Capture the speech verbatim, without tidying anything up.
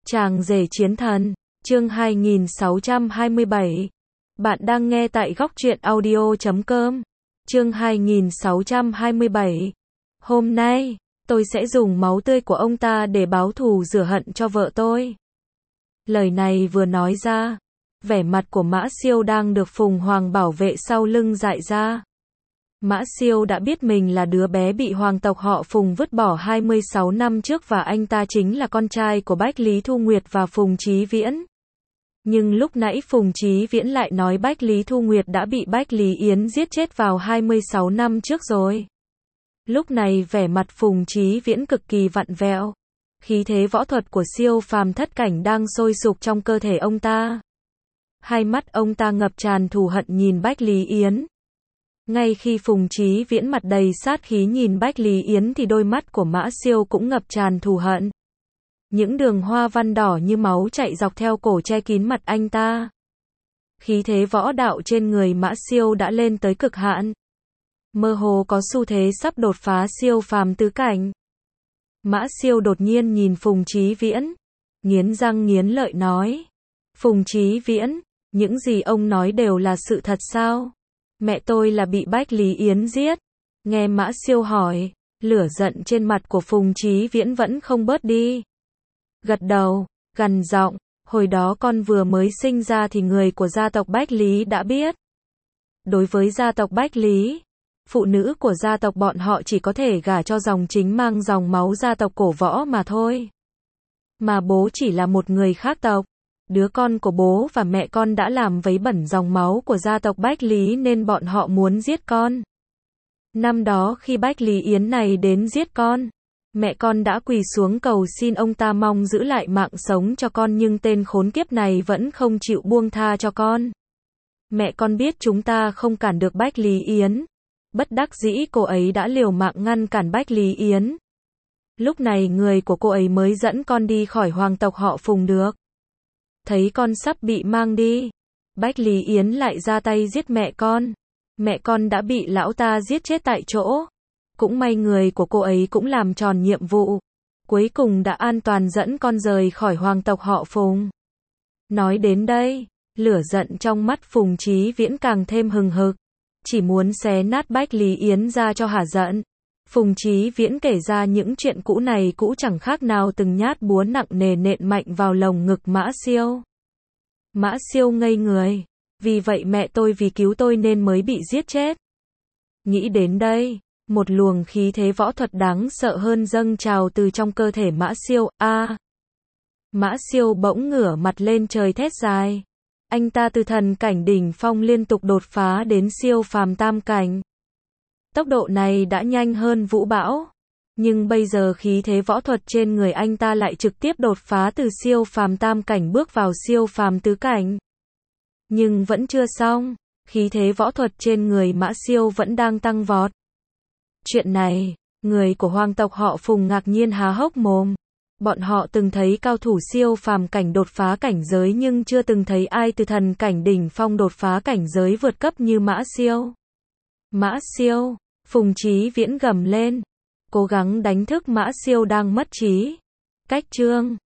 Chàng rể chiến thần, chương hai nghìn sáu trăm hai mươi bảy. Bạn đang nghe tại góc truyện audio chấm com. Chương hai nghìn sáu trăm hai mươi bảy. Hôm nay, tôi sẽ dùng máu tươi của ông ta để báo thù rửa hận cho vợ tôi. Lời này vừa nói ra, vẻ mặt của Mã Siêu đang được Phùng Hoàng bảo vệ sau lưng dại ra. Mã Siêu đã biết mình là đứa bé bị hoàng tộc họ Phùng vứt bỏ hai mươi sáu năm trước và anh ta chính là con trai của Bách Lý Thu Nguyệt và Phùng Chí Viễn. Nhưng lúc nãy Phùng Chí Viễn lại nói Bách Lý Thu Nguyệt đã bị Bách Lý Yến giết chết vào hai mươi sáu năm trước rồi. Lúc này vẻ mặt Phùng Chí Viễn cực kỳ vặn vẹo. Khí thế võ thuật của siêu phàm thất cảnh đang sôi sục trong cơ thể ông ta. Hai mắt ông ta ngập tràn thù hận nhìn Bách Lý Yến. Ngay khi Phùng Chí Viễn mặt đầy sát khí nhìn Bách Lý Yến thì đôi mắt của Mã Siêu cũng ngập tràn thù hận. Những đường hoa văn đỏ như máu chạy dọc theo cổ che kín mặt anh ta. Khí thế võ đạo trên người Mã Siêu đã lên tới cực hạn. Mơ hồ có xu thế sắp đột phá siêu phàm tứ cảnh. Mã Siêu đột nhiên nhìn Phùng Chí Viễn, nghiến răng nghiến lợi nói: Phùng Chí Viễn, những gì ông nói đều là sự thật sao? Mẹ tôi là bị Bách Lý Yến giết. Nghe Mã Siêu hỏi, lửa giận trên mặt của Phùng Chí Viễn vẫn không bớt đi. Gật đầu, gằn giọng, hồi đó con vừa mới sinh ra thì người của gia tộc Bách Lý đã biết. Đối với gia tộc Bách Lý, phụ nữ của gia tộc bọn họ chỉ có thể gả cho dòng chính mang dòng máu gia tộc cổ võ mà thôi. Mà bố chỉ là một người khác tộc. Đứa con của bố và mẹ con đã làm vấy bẩn dòng máu của gia tộc Bách Lý nên bọn họ muốn giết con. Năm đó khi Bách Lý Yến này đến giết con, mẹ con đã quỳ xuống cầu xin ông ta mong giữ lại mạng sống cho con nhưng tên khốn kiếp này vẫn không chịu buông tha cho con. Mẹ con biết chúng ta không cản được Bách Lý Yến. Bất đắc dĩ cô ấy đã liều mạng ngăn cản Bách Lý Yến. Lúc này người của cô ấy mới dẫn con đi khỏi hoàng tộc họ Phùng được. Thấy con sắp bị mang đi, Bách Lý Yến lại ra tay giết mẹ con. Mẹ con đã bị lão ta giết chết tại chỗ. Cũng may người của cô ấy cũng làm tròn nhiệm vụ. Cuối cùng đã an toàn dẫn con rời khỏi hoàng tộc họ Phùng. Nói đến đây, lửa giận trong mắt Phùng Chí Viễn càng thêm hừng hực. Chỉ muốn xé nát Bách Lý Yến ra cho hả giận. Phùng Chí Viễn kể ra những chuyện cũ này cũ chẳng khác nào từng nhát búa nặng nề nện mạnh vào lồng ngực Mã Siêu. Mã Siêu ngây người. Vì vậy mẹ tôi vì cứu tôi nên mới bị giết chết. Nghĩ đến đây, một luồng khí thế võ thuật đáng sợ hơn dâng trào từ trong cơ thể Mã Siêu. A! À, Mã Siêu bỗng ngửa mặt lên trời thét dài. Anh ta từ thần cảnh đỉnh phong liên tục đột phá đến siêu phàm tam cảnh. Tốc độ này đã nhanh hơn Vũ Bão. Nhưng bây giờ khí thế võ thuật trên người anh ta lại trực tiếp đột phá từ siêu phàm tam cảnh bước vào siêu phàm tứ cảnh. Nhưng vẫn chưa xong, khí thế võ thuật trên người Mã Siêu vẫn đang tăng vọt. Chuyện này, người của hoàng tộc họ Phùng ngạc nhiên há hốc mồm. Bọn họ từng thấy cao thủ siêu phàm cảnh đột phá cảnh giới nhưng chưa từng thấy ai từ thần cảnh đỉnh phong đột phá cảnh giới vượt cấp như Mã Siêu. Mã Siêu, Phùng Chí Viễn gầm lên, cố gắng đánh thức Mã Siêu đang mất trí. Cách chương